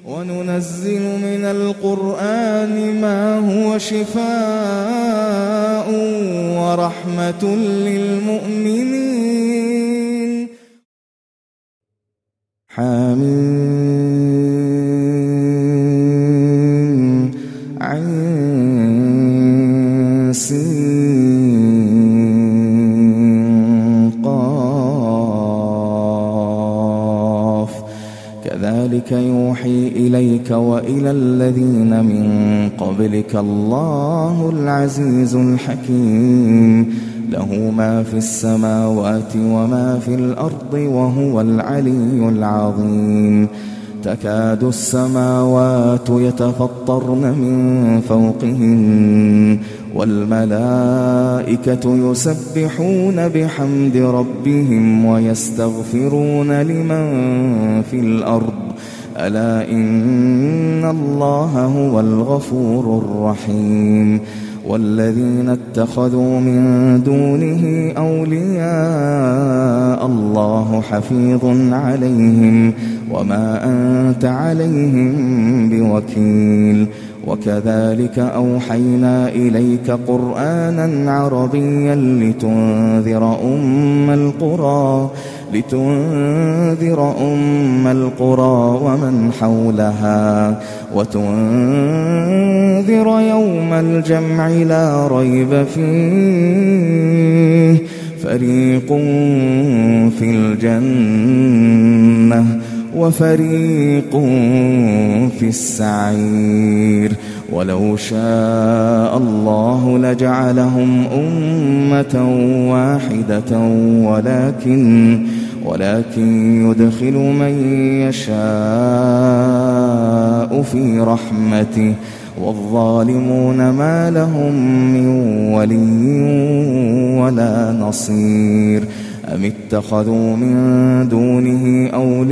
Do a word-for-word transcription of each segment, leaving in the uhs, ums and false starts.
وننزل من القرآن ما هو شفاء ورحمة للمؤمنين. حميم عين سين قاف كذلك يوحي إليك وإلى الذين من قبلك الله العزيز الحكيم له ما في السماوات وما في الأرض وهو العلي العظيم. تكاد السماوات يتفطرن من فوقهن والملائكة يسبحون بحمد ربهم ويستغفرون لمن في الأرض ألا إن الله هو الغفور الرحيم. والذين اتخذوا من دونه أولياء الله حفيظ عليهم وما أنت عليهم بوكيل. وكذلك أوحينا إليك قرآنا عربيا لتنذر أم القرى لتنذر أم القرى ومن حولها وتنذر يوم الجمع لا ريب فيه فريق في الجنة وفريق في السعير. ولو شاء الله لجعلهم أمة واحدة ولكن ولكن يدخل من يشاء في رحمته والظالمون ما لهم من ولي ولا نصير. أم اتخذوا من دونه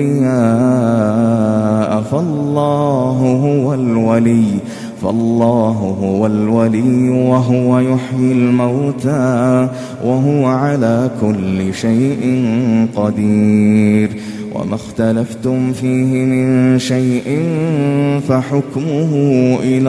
أولياء فالله هو الولي فالله هو الولي وهو يحيي الموتى وهو على كل شيء قدير. وما اختلفتم فيه من شيء فحكمه إلى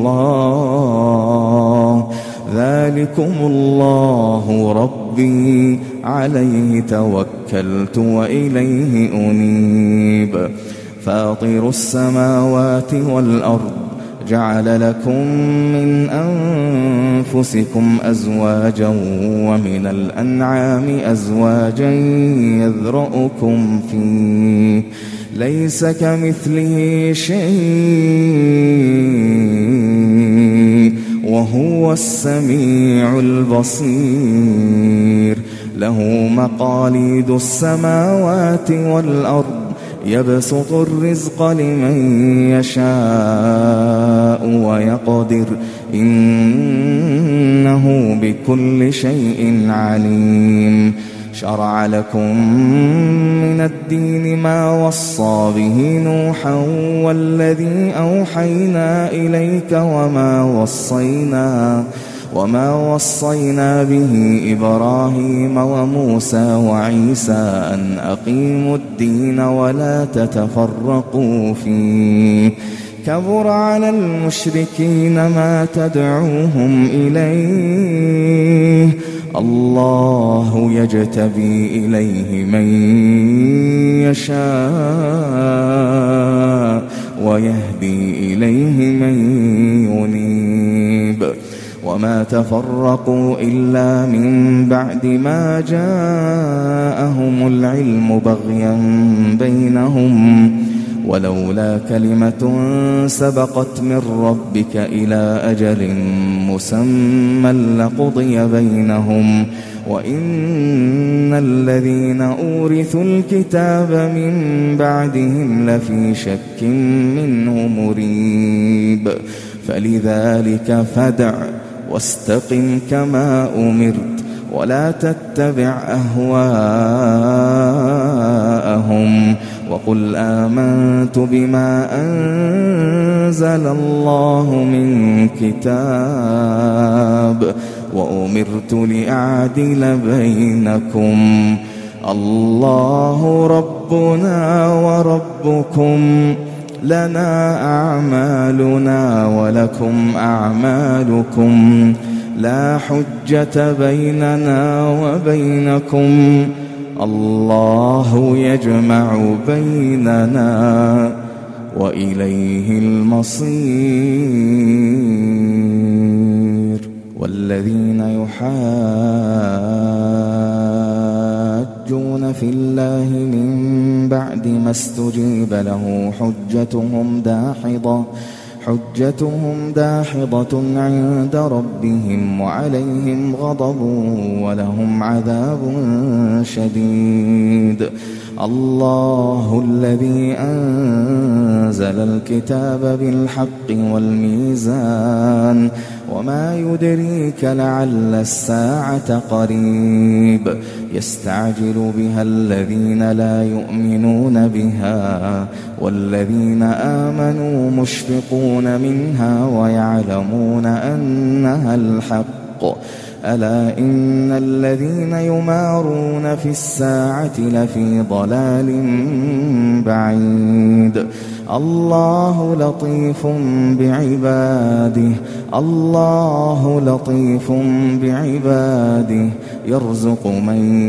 الله ذلكم الله ربي عليه توكلت وإليه أنيب. فاطر السماوات والأرض جعل لكم من أنفسكم أزواجا ومن الأنعام أزواجا يذرؤكم فيه ليس كمثله شيء وهو السميع البصير. له مقاليد السماوات والأرض يبسط الرزق لمن يشاء ويقدر إنه بكل شيء عليم. شرع لكم من الدين ما وصى به نوحا والذي أوحينا إليك وما وصينا وما وصينا به إبراهيم وموسى وعيسى أن أقيموا الدين ولا تتفرقوا فيه كبر على المشركين ما تدعوهم إليه الله يجتبي إليه من يشاء ويهدي إليه من ينيب. وما تفرقوا إلا من بعد ما جاءهم العلم بغيا بينهم ولولا كلمة سبقت من ربك إلى أجل مسمى لقضي بينهم وإن الذين أورثوا الكتاب من بعدهم لفي شك منه مريب. فلذلك فادع واستقم كما أمرت ولا تتبع أهواءهم وقل آمنت بما أنزل الله من كتاب وأمرت لأعدل بينكم الله ربنا وربكم لنا أعمالنا ولكم أعمالكم لا حجة بيننا وبينكم الله يجمع بيننا وإليه المصير. والذين يحاجون في الله من بعد ما استجيب له حجتهم داحضة حجتهم داحضة عند ربهم وعليهم غضب ولهم عذاب شديد. الله الذي أنزل الكتاب بالحق والميزان وما يدريك لعل الساعة قريب يستعجل بها الذين لا يؤمنون بها والذين آمنوا مشفقون منها ويعلمون أنها الحق ألا إن الذين يمارون في الساعة لفي ضلال بعيد. الله لطيف بعباده الله لطيف بعباده يرزق من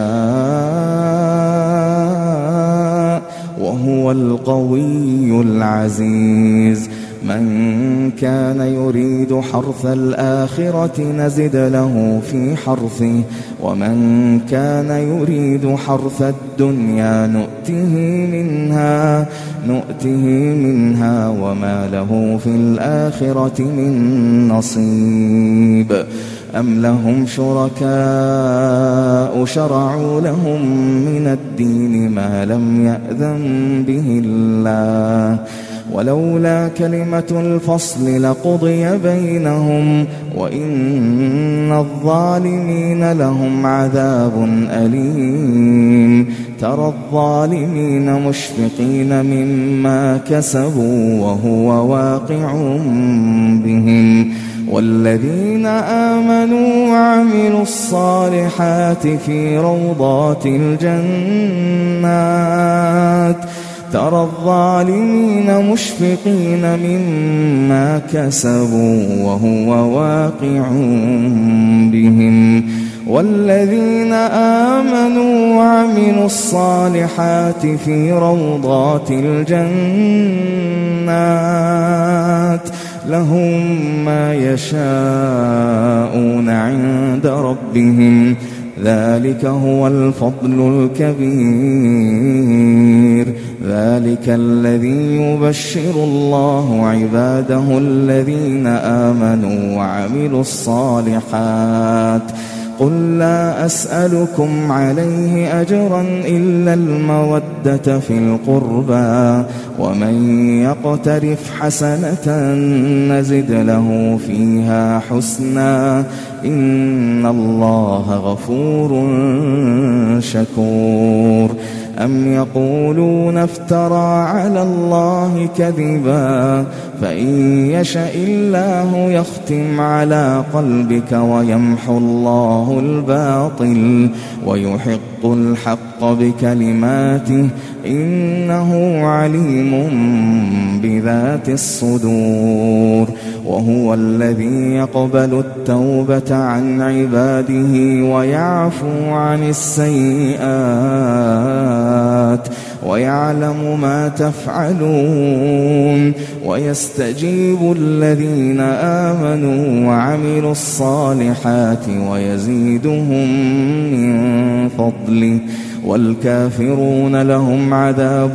يشاء وهو القوي العزيز. من كان يريد حرث الآخرة نزد له في حرثه ومن كان يريد حرث الدنيا نؤته منها نؤته منها وما له في الآخرة من نصيب. أم لهم شركاء شرعوا لهم من الدين ما لم يأذن به الله ولولا كلمة الفصل لقضي بينهم وإن الظالمين لهم عذاب أليم. ترى الظالمين مشفقين مما كسبوا وهو واقع بهم والذين آمنوا وعملوا الصالحات في روضات الجنات ترى الظالمين مشفقين مما كسبوا وهو واقع بهم والذين آمنوا وعملوا الصالحات في روضات الجنات لهم ما يشاءون عند ربهم ذلك هو الفضل الكبير. ذلك الذي يبشر الله عباده الذين آمنوا وعملوا الصالحات قل لا أسألكم عليه أجرا إلا المودة في القربى ومن يقترف حسنة نزد له فيها حسنا إن الله غفور شكور. أم يقولون افترى على الله كذبا فإن يشأ الله يختم على قلبك ويمحو الله الباطل ويحق الحق بكلماته إنه عليم بذات الصدور. وهو الذي يقبل التوبة عن عباده ويعفو عن السيئات ويعلم ما تفعلون ويستجيب الذين آمنوا وعملوا الصالحات ويزيدهم من فضله والكافرون لهم عذاب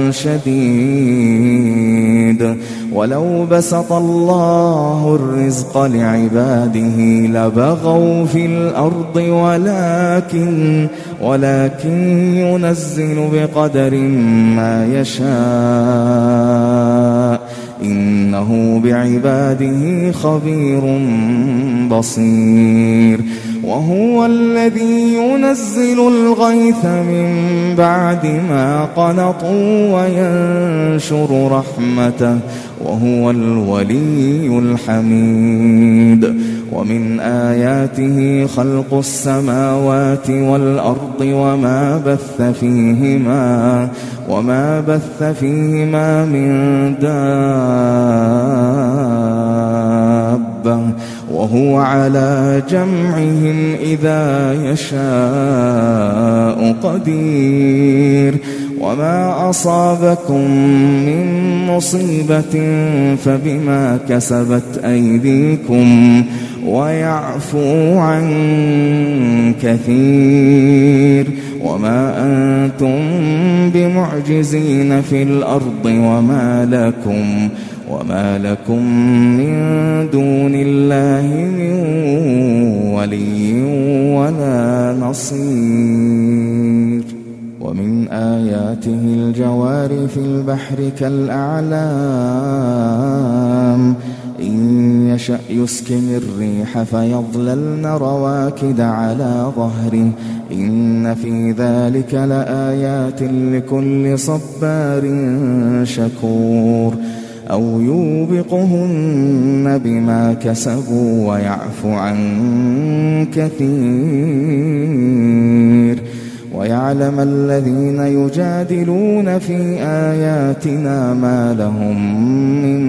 شديد. ولو بسط الله الرزق لعباده لبغوا في الأرض ولكن ولكن ينزل بقدر ما يشاء إنه بعباده خبير بصير. وهو الذي ينزل الغيث من بعد ما قنطوا وينشر رحمته وهو الولي الحميد. ومن آياته خلق السماوات والأرض وما بث فيهما وما بث فيهما من دابة وهو على جمعهم إذا يشاء قدير. وما أصابكم من مصيبة فبما كسبت أيديكم ويعفو عن كثير. وما أنتم بمعجزين في الأرض وما لكم وما لكم من دون الله من ولي ولا نصير. ومن آياته الجوار في البحر كالأعلام إن يشأ يسكن الريح فيظللن رواكد على ظهره إن في ذلك لآيات لكل صبار شكور. أو يوبقهن بما كسبوا ويعفو عن كثير. ويعلم الذين يجادلون في آياتنا ما لهم من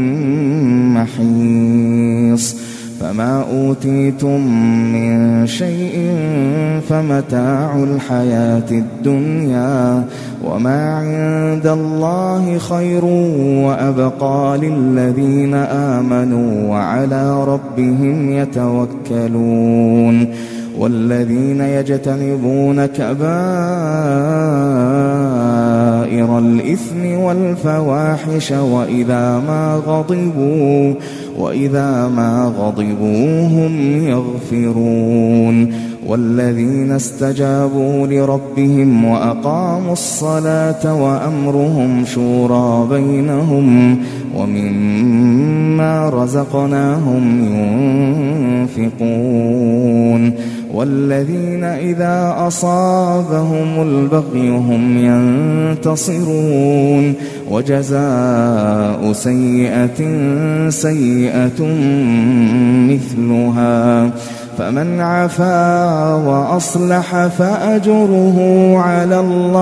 محيص. فما أوتيتم من شيء فمتاع الحياة الدنيا وما عند الله خير وأبقى للذين آمنوا وعلى ربهم يتوكلون. والذين يجتنبون كبائر الإثم والفواحش وإذا ما غضبوا وإذا ما غضبوا هم يغفرون. والذين استجابوا لربهم وأقاموا الصلاة وأمرهم شورى بينهم ومما رزقناهم ينفقون. والذين إذا أصابهم البغي هم ينتصرون. وجزاء سيئة سيئة مثلها فمن عفا وأصلح فأجره على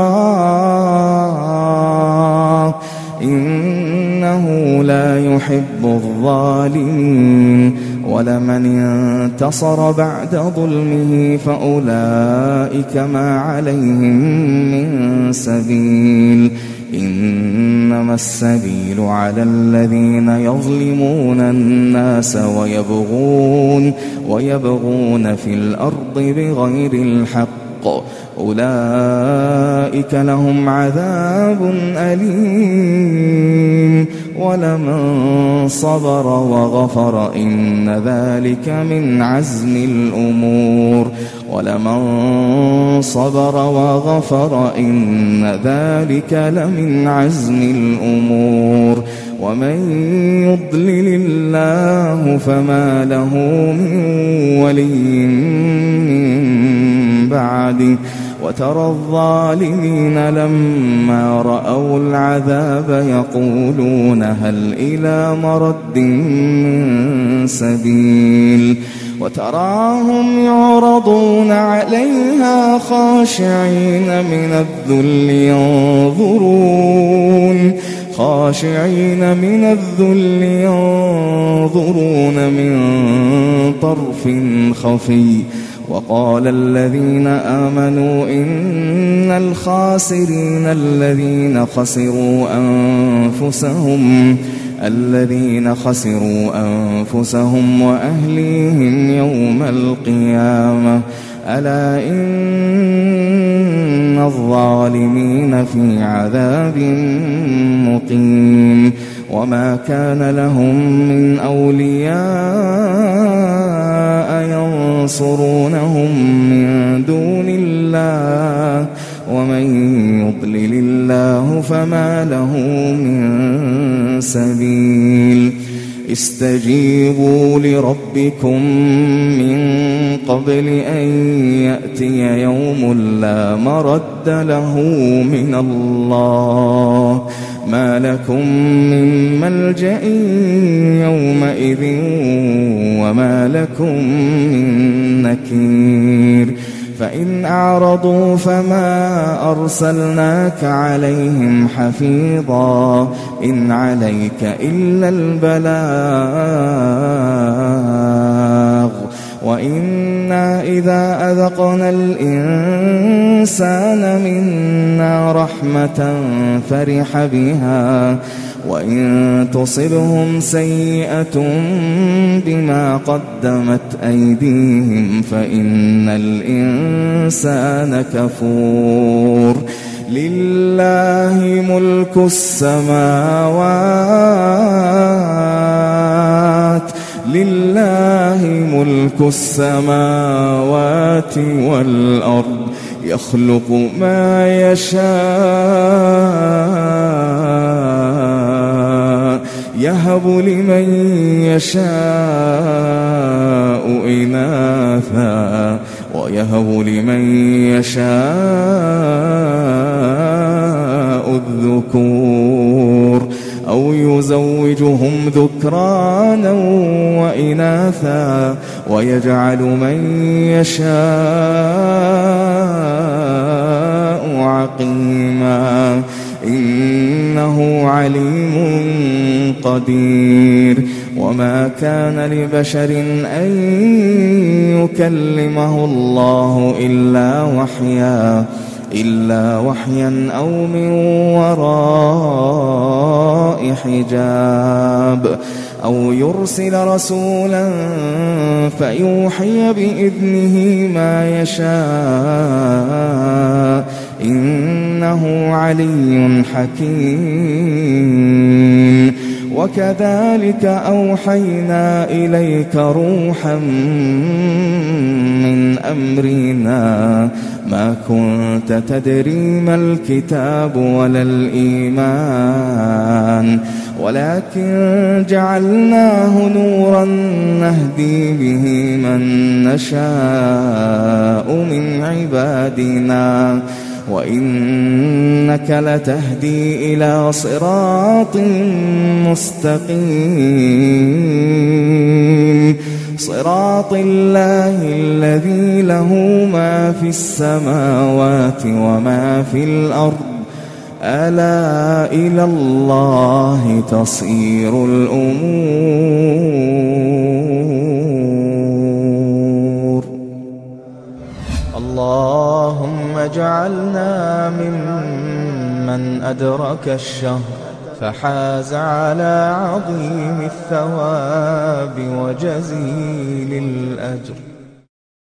الله إنه لا يحب الظالمين. ولمن انتصر بعد ظلمه فأولئك ما عليهم من سبيل إنما السبيل على الذين يظلمون الناس ويبغون ويبغون في الأرض بغير الحق أولئك لهم عذاب أليم. ولمن صبر وغفر إن ذلك من عزم الأمور. ولمن صبر وغفر إن ذلك لمن عزم الأمور. ومن يضلل الله فما له من ولي من بعده. وترى الظالمين لما رأوا العذاب يقولون هل إلى مرد من سبيل. وتراهم يعرضون عليها خاشعين من الذل ينظرون خاشعين من الذل ينظرون من طرف خفي. وقال الذين آمنوا إن الخاسرين الذين خسروا أنفسهم الذين خسروا أنفسهم وأهليهم يوم القيامة ألا إن الظالمين في عذاب مقيم. وما كان لهم من أولياء ينصرونهم من دون الله ومن يضلل الله فما له من سبيل. استجيبوا لربكم من قبل أن يأتي يوم لا مرد له من الله ما لكم من ملجأ يومئذ وما لكم من نكير فإن أعرضوا فما أرسلناك عليهم حفيظا إن عليك إلا البلاغ وإنا إذا أذقنا الإنسان منا رحمة فرح بها وإن تصبهم سيئة بما قدمت أيديهم فإن الإنسان كفور لله ملك السماوات لله ملك السماوات والأرض يخلق ما يشاء يهب لمن يشاء إناثا ويهب لمن يشاء الذكور أو يزوجهم ذكرانا وإناثا ويجعل من يشاء عقيما إنه عليم قدير وما كان لبشر أن يكلمه الله إلا وحيا إلا وحيا أو من وراء حجاب أو يرسل رسولا فيوحي بإذنه ما يشاء إنه علي حكيم وكذلك أوحينا إليك روحا من أمرنا ما كنت تدري ما الكتاب ولا الإيمان ولكن جعلناه نورا نهدي به من نشاء من عبادنا وإنك لتهدي إلى صراط مستقيم صراط الله الذي له ما في السماوات وما في الأرض ألا إلى الله تصير الأمور اللهم اجعلنا ممن أدرك الشهر فحاز على عظيم الثواب وجزيل الأجر